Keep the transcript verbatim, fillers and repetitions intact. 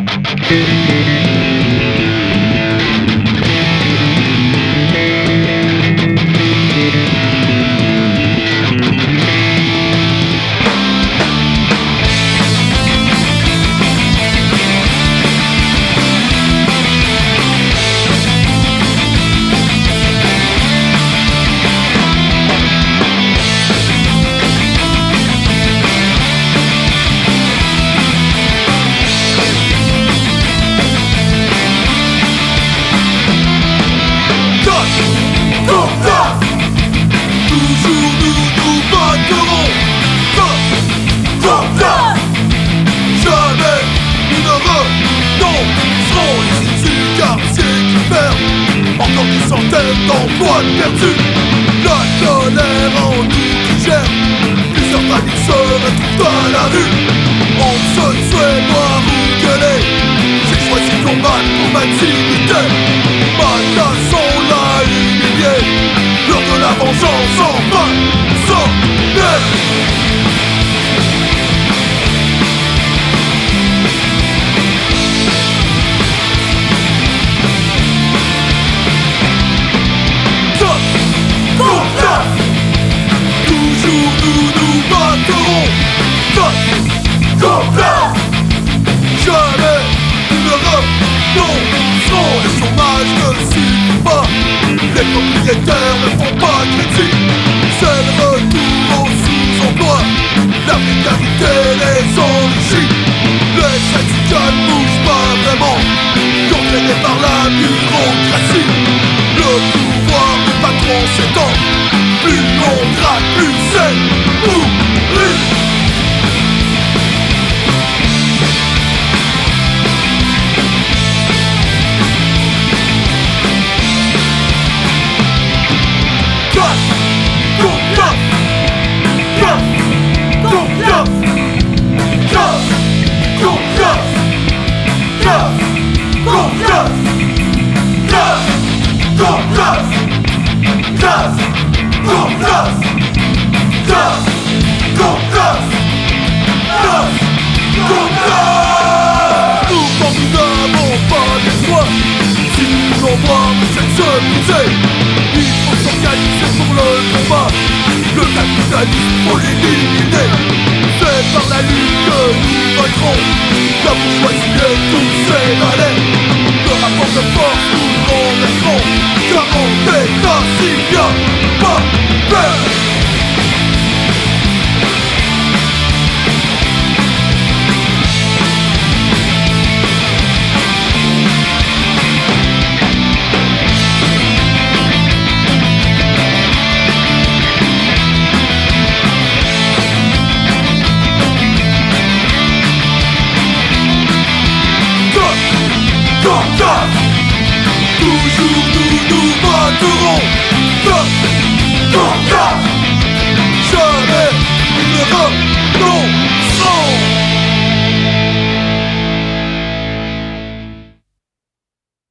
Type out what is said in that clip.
d'emplois perdus. La colère en nous qui gère. Plusieurs familles se retrouvent dans la rue. On se souhaite boire ou gueuler. J'ai choisi de combattre pour ma dignité. Ma nation l'a humilié. L'heure de la vengeance enfin sonnait. Jamais nous ne renoncerons. Le chômage ne suffit pas. Les propriétaires ne font pas crédit. C'est le retour au sous-emploi. La précarité les enrichit. Les syndicats ne bougent pas vraiment, entraînés par la bureaucratie. Le pouvoir du patron s'étend. Plus on gratte, plus c'est pourri. Il faut s'organiser pour le combat. Le capitalisme, faut l'éliminer. C'est par la lutte que nous vaincrons. La bourgeoisie et tous ses valets. Le rapport de force nous renverserons. Car on est là s'il n'y a pas peur. Toujours nous nous battrons.